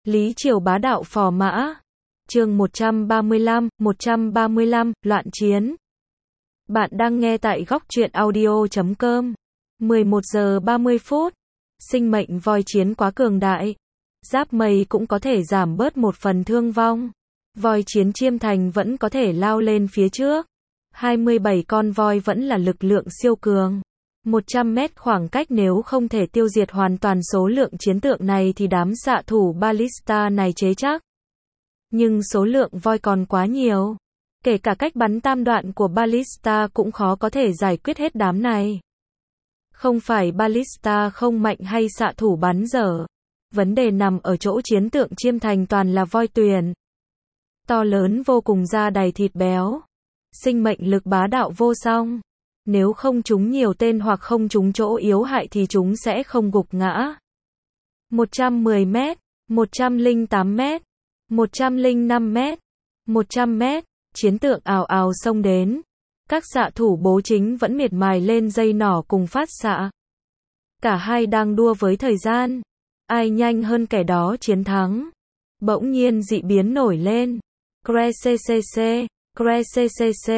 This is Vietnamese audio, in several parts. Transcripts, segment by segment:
Lý Triều bá đạo phò mã. Chương 135, loạn chiến. Bạn đang nghe tại góc truyện audio.com. 11 giờ 30 phút. Sinh mệnh voi chiến quá cường đại. Giáp mây cũng có thể giảm bớt một phần thương vong. Voi chiến Chiêm Thành vẫn có thể lao lên phía trước. 27 con voi vẫn là lực lượng siêu cường. 100 mét khoảng cách nếu không thể tiêu diệt hoàn toàn số lượng chiến tượng này thì đám xạ thủ ballista này chế chắc. Nhưng số lượng voi còn quá nhiều. Kể cả cách bắn tam đoạn của ballista cũng khó có thể giải quyết hết đám này. Không phải ballista không mạnh hay xạ thủ bắn dở. Vấn đề nằm ở chỗ chiến tượng Chiêm Thành toàn là voi tuyền. To lớn vô cùng, da đầy thịt béo. Sinh mệnh lực bá đạo vô song. Nếu không trúng nhiều tên hoặc không trúng chỗ yếu hại thì chúng sẽ không gục ngã. 110 mét, 108 mét, 105 mét, 100 mét, chiến tượng ào ào xông đến. Các xạ thủ bố chính vẫn miệt mài lên dây nỏ cùng phát xạ. Cả hai đang đua với thời gian. Ai nhanh hơn kẻ đó chiến thắng. Bỗng nhiên dị biến nổi lên. Cre-cc-c,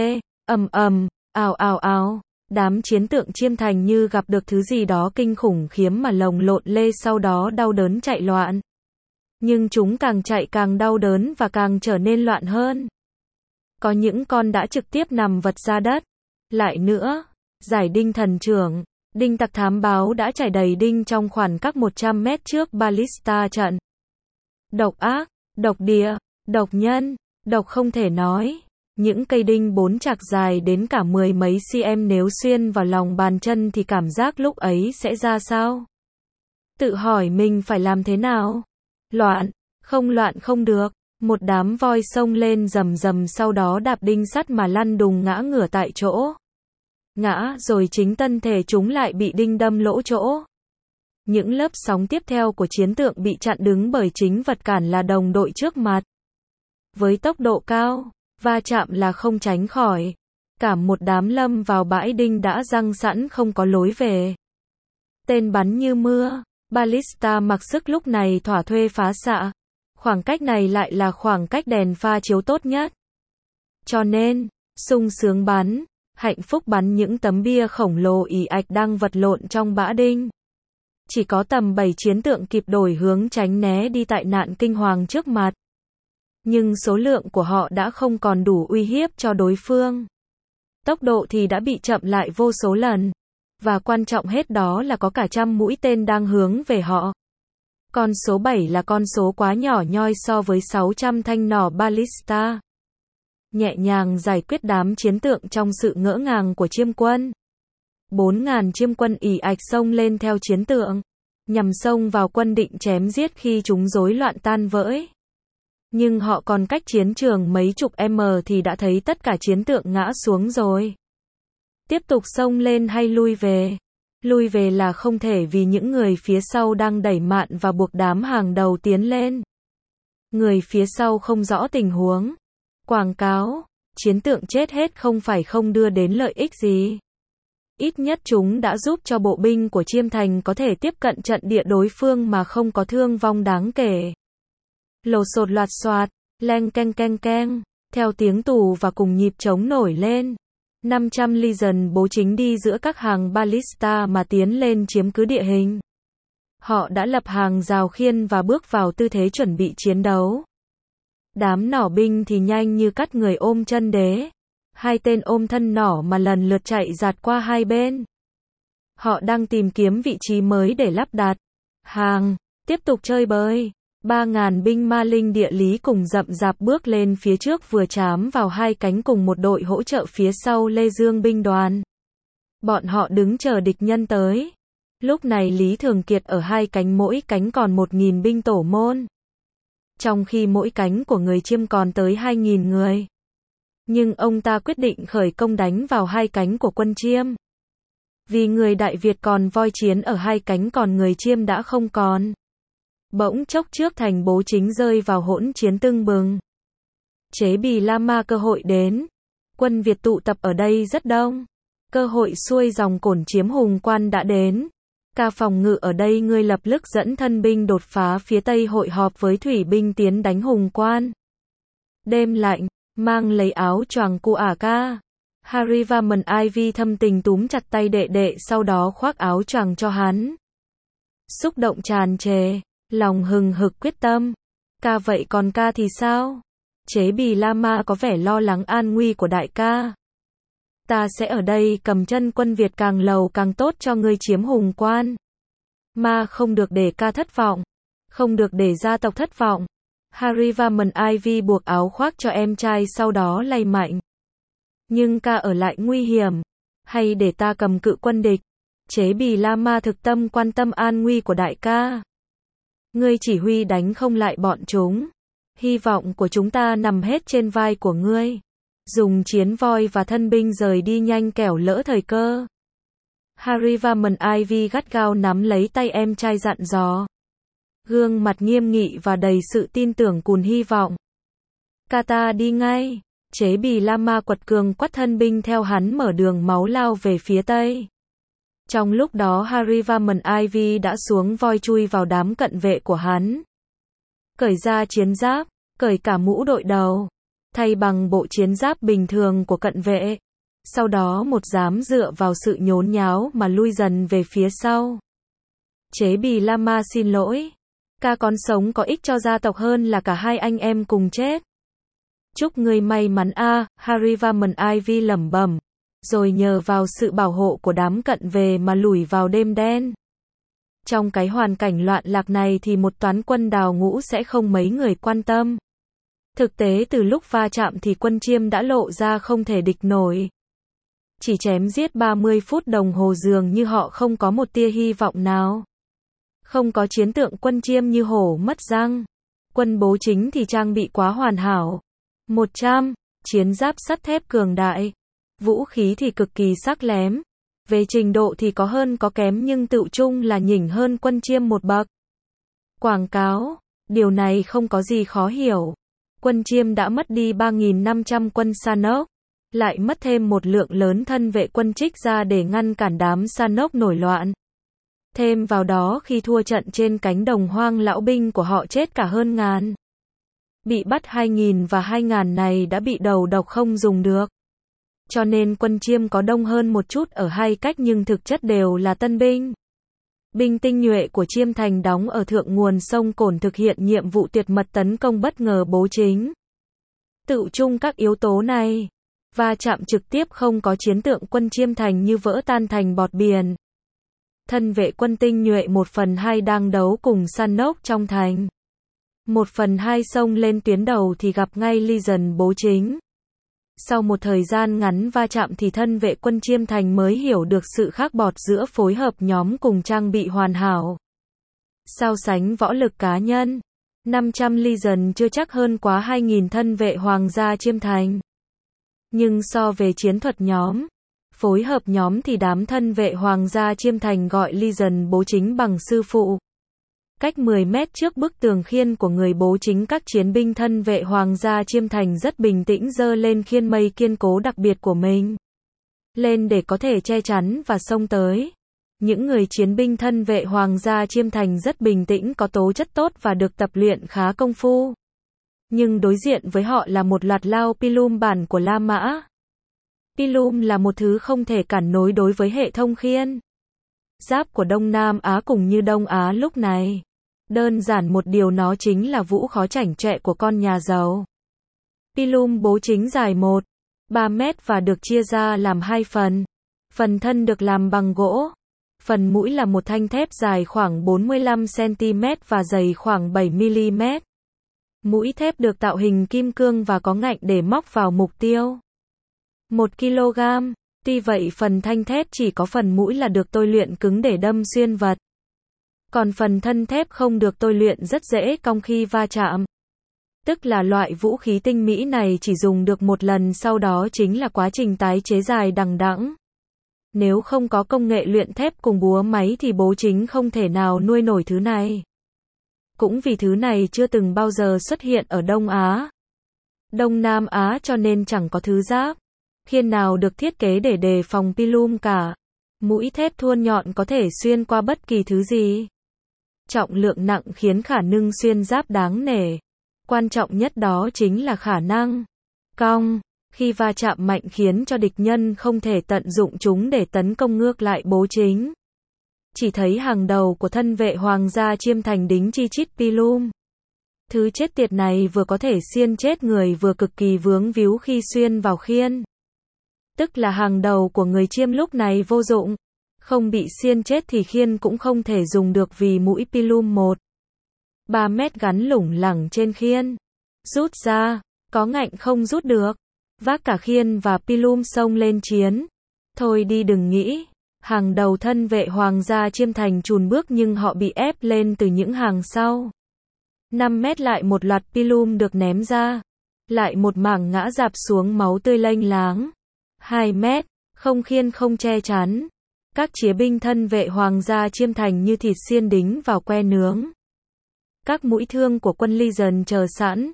ào ào ào. Đám chiến tượng Chiêm Thành như gặp được thứ gì đó kinh khủng khiếm mà lồng lộn lê, sau đó đau đớn chạy loạn. Nhưng chúng càng chạy càng đau đớn và càng trở nên loạn hơn. Có những con đã trực tiếp nằm vật ra đất. Lại nữa, giải đinh thần trưởng, đinh tặc thám báo đã trải đầy đinh trong khoảng cách 100 mét trước ballista trận. Độc ác, độc địa, độc nhân, độc không thể nói. Những cây đinh 4 chạc dài đến cả 10 mấy cm nếu xuyên vào lòng bàn chân thì cảm giác lúc ấy sẽ ra sao? Tự hỏi mình phải làm thế nào? Loạn không được. Một đám voi xông lên rầm rầm, sau đó đạp đinh sắt mà lăn đùng ngã ngửa tại chỗ. Ngã rồi chính thân thể chúng lại bị đinh đâm lỗ chỗ. Những lớp sóng tiếp theo của chiến tượng bị chặn đứng bởi chính vật cản là đồng đội trước mặt. Với tốc độ cao, va chạm là không tránh khỏi. Cả một đám lâm vào bãi đinh đã giăng sẵn không có lối về. Tên bắn như mưa, ballista mặc sức lúc này thỏa thuê phá xạ. Khoảng cách này lại là khoảng cách đèn pha chiếu tốt nhất. Cho nên, sung sướng bắn, hạnh phúc bắn những tấm bia khổng lồ ì ạch đang vật lộn trong bã đinh. Chỉ có tầm 7 chiến tượng kịp đổi hướng tránh né đi tại nạn kinh hoàng trước mặt. Nhưng số lượng của họ đã không còn đủ uy hiếp cho đối phương. Tốc độ thì đã bị chậm lại vô số lần. Và quan trọng hết đó là có cả trăm mũi tên đang hướng về họ. Con số 7 là con số quá nhỏ nhoi so với 600 thanh nỏ ballista. Nhẹ nhàng giải quyết đám chiến tượng trong sự ngỡ ngàng của Chiêm quân. 4.000 Chiêm quân ì ạch xông lên theo chiến tượng. Nhằm xông vào quân định chém giết khi chúng rối loạn tan vỡ. Nhưng họ còn cách chiến trường mấy chục m thì đã thấy tất cả chiến tượng ngã xuống rồi. Tiếp tục xông lên hay lui về? Lui về là không thể vì những người phía sau đang đẩy mạn và buộc đám hàng đầu tiến lên. Người phía sau không rõ tình huống. Quảng cáo, chiến tượng chết hết không phải không đưa đến lợi ích gì. Ít nhất chúng đã giúp cho bộ binh của Chiêm Thành có thể tiếp cận trận địa đối phương mà không có thương vong đáng kể. Lồ sột loạt xoạt, leng keng keng keng, theo tiếng tù và cùng nhịp trống nổi lên. 500 Legion bố chính đi giữa các hàng ballista mà tiến lên chiếm cứ địa hình. Họ đã lập hàng rào khiên và bước vào tư thế chuẩn bị chiến đấu. Đám nỏ binh thì nhanh như cắt người ôm chân đế. Hai tên ôm thân nỏ mà lần lượt chạy giạt qua hai bên. Họ đang tìm kiếm vị trí mới để lắp đặt hàng, tiếp tục chơi bời. 3.000 binh ma linh địa lý cùng rậm rạp bước lên phía trước, vừa chám vào hai cánh cùng một đội hỗ trợ phía sau Lê Dương binh đoàn. Bọn họ đứng chờ địch nhân tới. Lúc này Lý Thường Kiệt ở hai cánh, mỗi cánh còn 1.000 binh tổ môn. Trong khi mỗi cánh của người Chiêm còn tới 2.000 người. Nhưng ông ta quyết định khởi công đánh vào hai cánh của quân Chiêm. Vì người Đại Việt còn voi chiến ở hai cánh còn người Chiêm đã không còn. Bỗng chốc trước thành bố chính rơi vào hỗn chiến tưng bừng. Chế Bì La Ma cơ hội đến. Quân Việt tụ tập ở đây rất đông. Cơ hội xuôi dòng Cổn chiếm Hùng Quan đã đến. Ca phòng ngự ở đây ngươi lập tức dẫn thân binh đột phá phía tây hội họp với thủy binh tiến đánh Hùng Quan. Đêm lạnh, mang lấy áo choàng cu ả ca. Harry và Mần Ivy thâm tình túm chặt tay đệ đệ sau đó khoác áo choàng cho hắn. Xúc động tràn trề, lòng hừng hực quyết tâm. Ca vậy còn ca thì sao? Chế Bì Lama có vẻ lo lắng an nguy của đại ca. Ta sẽ ở đây cầm chân quân Việt càng lâu càng tốt cho ngươi chiếm Hùng Quan. Mà không được để ca thất vọng. Không được để gia tộc thất vọng. Harry và Mần Ivy buộc áo khoác cho em trai sau đó lay mạnh. Nhưng ca ở lại nguy hiểm. Hay để ta cầm cự quân địch. Chế Bì Lama thực tâm quan tâm an nguy của đại ca. Ngươi chỉ huy đánh không lại bọn chúng. Hy vọng của chúng ta nằm hết trên vai của ngươi. Dùng chiến voi và thân binh rời đi nhanh kẻo lỡ thời cơ. Harry và Mần Ivy gắt gao nắm lấy tay em trai dặn dò. Gương mặt nghiêm nghị và đầy sự tin tưởng cùn hy vọng. Kata đi ngay. Chế Bì Lama quật cường quắt thân binh theo hắn mở đường máu lao về phía tây. Trong lúc đó Harry và Mần Ivy đã xuống voi chui vào đám cận vệ của hắn. Cởi ra chiến giáp, cởi cả mũ đội đầu, thay bằng bộ chiến giáp bình thường của cận vệ. Sau đó một dám dựa vào sự nhốn nháo mà lui dần về phía sau. Chế Bì Lama xin lỗi. Ca còn sống có ích cho gia tộc hơn là cả hai anh em cùng chết. Chúc ngươi may mắn a, Harry và Mần Ivy lẩm bẩm. Rồi nhờ vào sự bảo hộ của đám cận vệ mà lủi vào đêm đen. Trong cái hoàn cảnh loạn lạc này thì một toán quân đào ngũ sẽ không mấy người quan tâm. Thực tế từ lúc va chạm thì quân Chiêm đã lộ ra không thể địch nổi. Chỉ chém giết 30 phút đồng hồ dường như họ không có một tia hy vọng nào. Không có chiến tượng quân Chiêm như hổ mất răng. Quân Bố Chính thì trang bị quá hoàn hảo. 100, chiến giáp sắt thép cường đại. Vũ khí thì cực kỳ sắc lém. Về trình độ thì có hơn có kém nhưng tựu chung là nhỉnh hơn quân Chiêm một bậc. Quảng cáo, điều này không có gì khó hiểu. Quân Chiêm đã mất đi 3.500 quân Sanok, lại mất thêm một lượng lớn thân vệ quân trích ra để ngăn cản đám Sanok nổi loạn. Thêm vào đó khi thua trận trên cánh đồng hoang lão binh của họ chết cả hơn ngàn. Bị bắt 2.000 và 2.000 này đã bị đầu độc không dùng được. Cho nên quân Chiêm có đông hơn một chút ở hai cách nhưng thực chất đều là tân binh. Binh tinh nhuệ của Chiêm Thành đóng ở thượng nguồn sông Cổn thực hiện nhiệm vụ tuyệt mật tấn công bất ngờ Bố Chính. Tự chung các yếu tố này, va chạm trực tiếp không có chiến tượng quân Chiêm Thành như vỡ tan thành bọt biển. Thân vệ quân tinh nhuệ 1/2 đang đấu cùng Sanok trong thành. 1/2 xông lên tuyến đầu thì gặp ngay Legion Bố Chính. Sau một thời gian ngắn va chạm thì thân vệ quân Chiêm Thành mới hiểu được sự khác bọt giữa phối hợp nhóm cùng trang bị hoàn hảo. So sánh võ lực cá nhân, 500 Legion chưa chắc hơn quá 2.000 thân vệ Hoàng gia Chiêm Thành. Nhưng so về chiến thuật nhóm, phối hợp nhóm thì đám thân vệ Hoàng gia Chiêm Thành gọi Legion Bố Chính bằng sư phụ. Cách 10 mét trước bức tường khiên của người Bố Chính các chiến binh thân vệ Hoàng gia Chiêm Thành rất bình tĩnh giơ lên khiên mây kiên cố đặc biệt của mình. Lên để có thể che chắn và xông tới. Những người chiến binh thân vệ Hoàng gia Chiêm Thành rất bình tĩnh có tố chất tốt và được tập luyện khá công phu. Nhưng đối diện với họ là một loạt lao Pilum bản của La Mã. Pilum là một thứ không thể cản nối đối với hệ thống khiên giáp của Đông Nam Á cùng như Đông Á lúc này. Đơn giản một điều nó chính là vũ khó chảnh chọe của con nhà giàu. Pilum Bố Chính dài 1,3 mét và được chia ra làm hai phần. Phần thân được làm bằng gỗ. Phần mũi là một thanh thép dài khoảng 45 cm và dày khoảng 7 mm. Mũi thép được tạo hình kim cương và có ngạnh để móc vào mục tiêu. 1 kg. Tuy vậy phần thanh thép chỉ có phần mũi là được tôi luyện cứng để đâm xuyên vật. Còn phần thân thép không được tôi luyện rất dễ cong khi va chạm. Tức là loại vũ khí tinh mỹ này chỉ dùng được một lần sau đó chính là quá trình tái chế dài đằng đẵng. Nếu không có công nghệ luyện thép cùng búa máy thì Bố Chính không thể nào nuôi nổi thứ này. Cũng vì thứ này chưa từng bao giờ xuất hiện ở Đông Á, Đông Nam Á cho nên chẳng có thứ giáp khiên nào được thiết kế để đề phòng Pilum cả. Mũi thép thuôn nhọn có thể xuyên qua bất kỳ thứ gì. Trọng lượng nặng khiến khả năng xuyên giáp đáng nể. Quan trọng nhất đó chính là khả năng cong. Khi va chạm mạnh khiến cho địch nhân không thể tận dụng chúng để tấn công ngược lại bố chính. Chỉ thấy hàng đầu của thân vệ hoàng gia Chiêm Thành đính chi chít pilum. Thứ chết tiệt này vừa có thể xiên chết người vừa cực kỳ vướng víu khi xuyên vào khiên. Tức là hàng đầu của người Chiêm lúc này vô dụng. Không bị xiên chết thì khiên cũng không thể dùng được vì mũi pilum 3 mét gắn lủng lẳng trên khiên. Rút ra, có ngạnh không rút được. Vác cả khiên và pilum xông lên chiến. Thôi đi đừng nghĩ. Hàng đầu thân vệ hoàng gia Chiêm Thành chùn bước nhưng họ bị ép lên từ những hàng sau. 5 mét lại một loạt pilum được ném ra. Lại một mảng ngã rạp xuống máu tươi lênh láng. 2 mét, không khiên không che chắn. Các chiến binh thân vệ hoàng gia Chiêm Thành như thịt xiên đính vào que nướng. Các mũi thương của quân Legion chờ sẵn.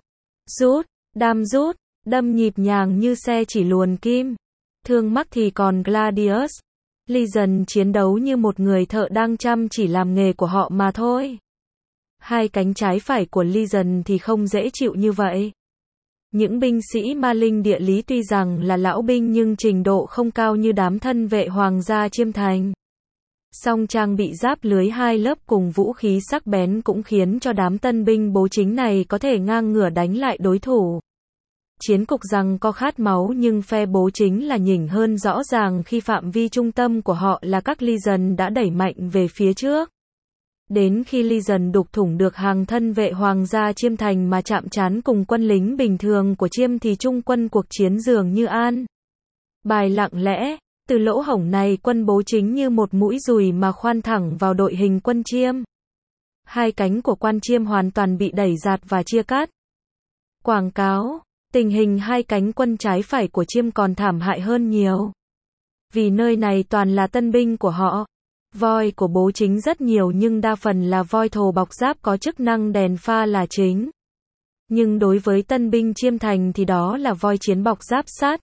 Rút, đâm nhịp nhàng như xe chỉ luồn kim. Thương mắc thì còn Gladius. Legion chiến đấu như một người thợ đang chăm chỉ làm nghề của họ mà thôi. Hai cánh trái phải của Legion thì không dễ chịu như vậy. Những binh sĩ ma linh địa lý tuy rằng là lão binh nhưng trình độ không cao như đám thân vệ hoàng gia Chiêm Thành. Song trang bị giáp lưới 2 lớp cùng vũ khí sắc bén cũng khiến cho đám tân binh bố chính này có thể ngang ngửa đánh lại đối thủ. Chiến cục giằng co khát máu nhưng phe bố chính là nhỉnh hơn rõ ràng khi phạm vi trung tâm của họ là các Legion đã đẩy mạnh về phía trước. Đến khi Legion đục thủng được hàng thân vệ hoàng gia Chiêm Thành mà chạm trán cùng quân lính bình thường của Chiêm thì trung quân cuộc chiến dường như an bài lặng lẽ. Từ lỗ hổng này quân bố chính như một mũi dùi mà khoan thẳng vào đội hình quân Chiêm. Hai cánh của quan Chiêm hoàn toàn bị đẩy giạt và chia cắt. Quảng cáo, tình hình hai cánh quân trái phải của Chiêm còn thảm hại hơn nhiều. Vì nơi này toàn là tân binh của họ. Voi của bố chính rất nhiều nhưng đa phần là voi thồ bọc giáp có chức năng đèn pha là chính. Nhưng đối với tân binh Chiêm Thành thì đó là voi chiến bọc giáp sắt.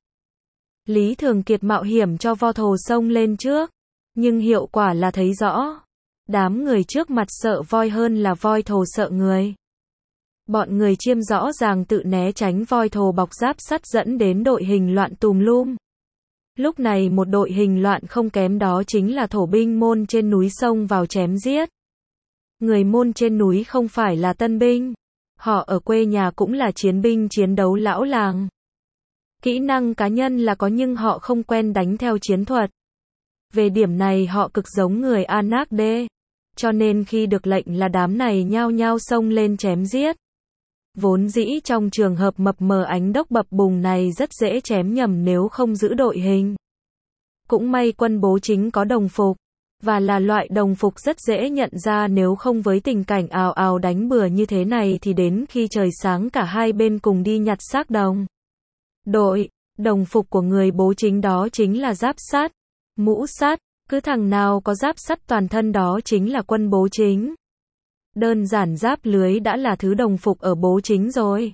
Lý Thường Kiệt mạo hiểm cho vo thồ xông lên trước. Nhưng hiệu quả là thấy rõ. Đám người trước mặt sợ voi hơn là voi thồ sợ người. Bọn người Chiêm rõ ràng tự né tránh voi thồ bọc giáp sắt dẫn đến đội hình loạn tùm lum. Lúc này một đội hình loạn không kém đó chính là thổ binh Môn trên núi xông vào chém giết. Người Môn trên núi không phải là tân binh. Họ ở quê nhà cũng là chiến binh chiến đấu lão làng. Kỹ năng cá nhân là có nhưng họ không quen đánh theo chiến thuật. Về điểm này họ cực giống người Anak D. Cho nên khi được lệnh là đám này nhao nhao xông lên chém giết. Vốn dĩ trong trường hợp mập mờ ánh đốc bập bùng này rất dễ chém nhầm nếu không giữ đội hình. Cũng may quân bố chính có đồng phục. Và là loại đồng phục rất dễ nhận ra nếu không với tình cảnh ào ào đánh bừa như thế này thì đến khi trời sáng cả hai bên cùng đi nhặt xác đồng đội. Đồng phục của người bố chính đó chính là giáp sắt, mũ sắt, cứ thằng nào có giáp sắt toàn thân đó chính là quân bố chính. Đơn giản giáp lưới đã là thứ đồng phục ở bố chính rồi.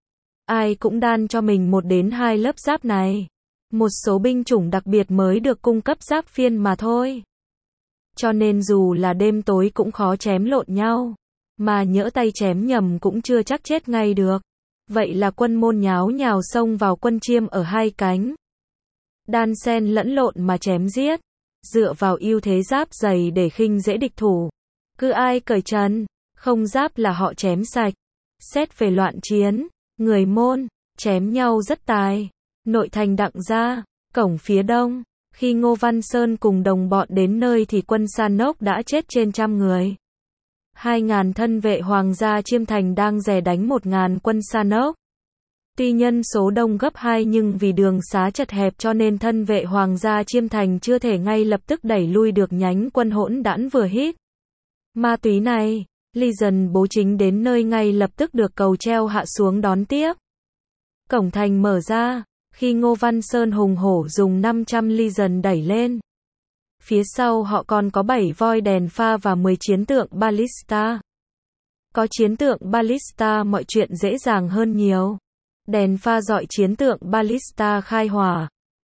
Ai cũng đan cho mình 1 đến 2 lớp giáp này. Một số binh chủng đặc biệt mới được cung cấp giáp phiên mà thôi. Cho nên dù là đêm tối cũng khó chém lộn nhau. Mà nhỡ tay chém nhầm cũng chưa chắc chết ngay được. Vậy là quân Môn nháo nhào xông vào quân Chiêm ở hai cánh. Đan xen lẫn lộn mà chém giết. Dựa vào ưu thế giáp dày để khinh dễ địch thủ. Cứ ai cởi trần, không giáp là họ chém sạch. Xét về loạn chiến, người Môn chém nhau rất tài. Nội thành Đặng Gia, cổng phía đông, khi Ngô Văn Sơn cùng đồng bọn đến nơi thì quân San Nốc đã chết trên 100 người. 2.000 thân vệ hoàng gia Chiêm Thành đang dè đánh 1.000 quân San Nốc. Tuy nhân số đông gấp 2 nhưng vì đường xá chật hẹp cho nên thân vệ hoàng gia Chiêm Thành chưa thể ngay lập tức đẩy lui được nhánh quân hỗn đản vừa hít ma túy này. Legion bố chính đến nơi ngay lập tức được cầu treo hạ xuống đón tiếp. Cổng thành mở ra, khi Ngô Văn Sơn hùng hổ dùng 500 Legion đẩy lên. Phía sau họ còn có 7 voi đèn pha và 10 chiến tượng ballista. Có chiến tượng ballista mọi chuyện dễ dàng hơn nhiều. Đèn pha dọi chiến tượng ballista khai hỏa.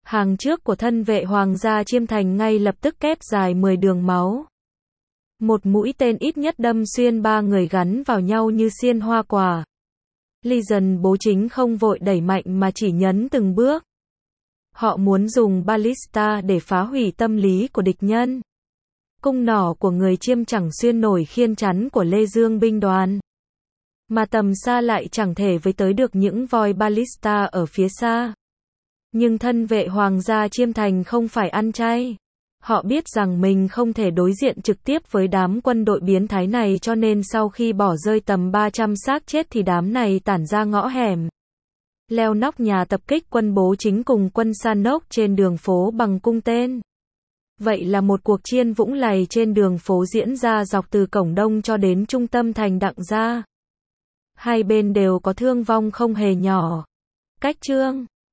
Hàng trước của thân vệ hoàng gia Chiêm Thành ngay lập tức kép dài 10 đường máu. Một mũi tên ít nhất đâm xuyên 3 người gắn vào nhau như xiên hoa quả. Legion bố chính không vội đẩy mạnh mà chỉ nhấn từng bước. Họ muốn dùng ballista để phá hủy tâm lý của địch nhân. Cung nỏ của người Chiêm chẳng xuyên nổi khiên chắn của Lê Dương binh đoàn. Mà tầm xa lại chẳng thể với tới được những voi ballista ở phía xa. Nhưng thân vệ hoàng gia Chiêm Thành không phải ăn chay. Họ biết rằng mình không thể đối diện trực tiếp với đám quân đội biến thái này, cho nên sau khi bỏ rơi tầm 300 xác chết thì đám này tản ra ngõ hẻm. Leo nóc nhà tập kích quân bố chính cùng quân Sanok trên đường phố bằng cung tên. Vậy là một cuộc chiên vũng lầy trên đường phố diễn ra dọc từ cổng đông cho đến trung tâm thành Đặng Gia. Hai bên đều có thương vong không hề nhỏ. Cách chương